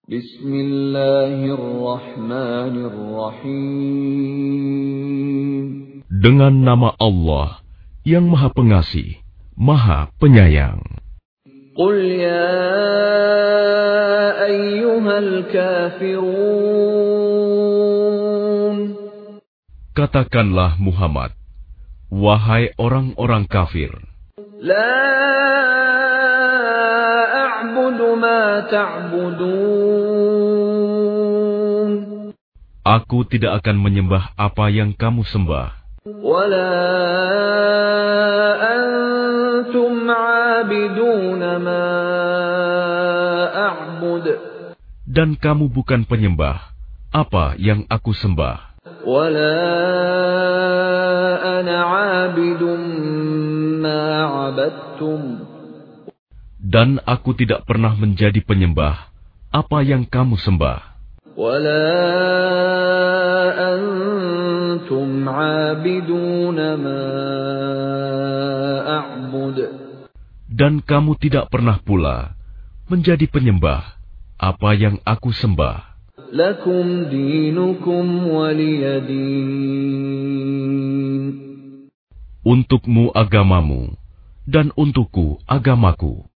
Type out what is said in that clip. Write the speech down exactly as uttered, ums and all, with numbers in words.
Bismillahirrahmanirrahim. Dengan nama Allah yang Maha Pengasih, Maha Penyayang. Qul ya ayyuhal kafirun. Katakanlah Muhammad, wahai orang-orang kafir. La a'budu ma ta'budun. Aku tidak akan menyembah apa yang kamu sembah. Wala antum 'abiduna ma a'bud. Dan kamu bukan penyembah apa yang aku sembah. Wala ana 'abidun ma 'abadtum. Dan aku tidak pernah menjadi penyembah apa yang kamu sembah. Wala antum 'abiduna ma a'bud. Dan kamu tidak pernah pula menjadi penyembah apa yang aku sembah. Lakum dinukum waliyadin. Untukmu agamamu, dan untukku agamaku.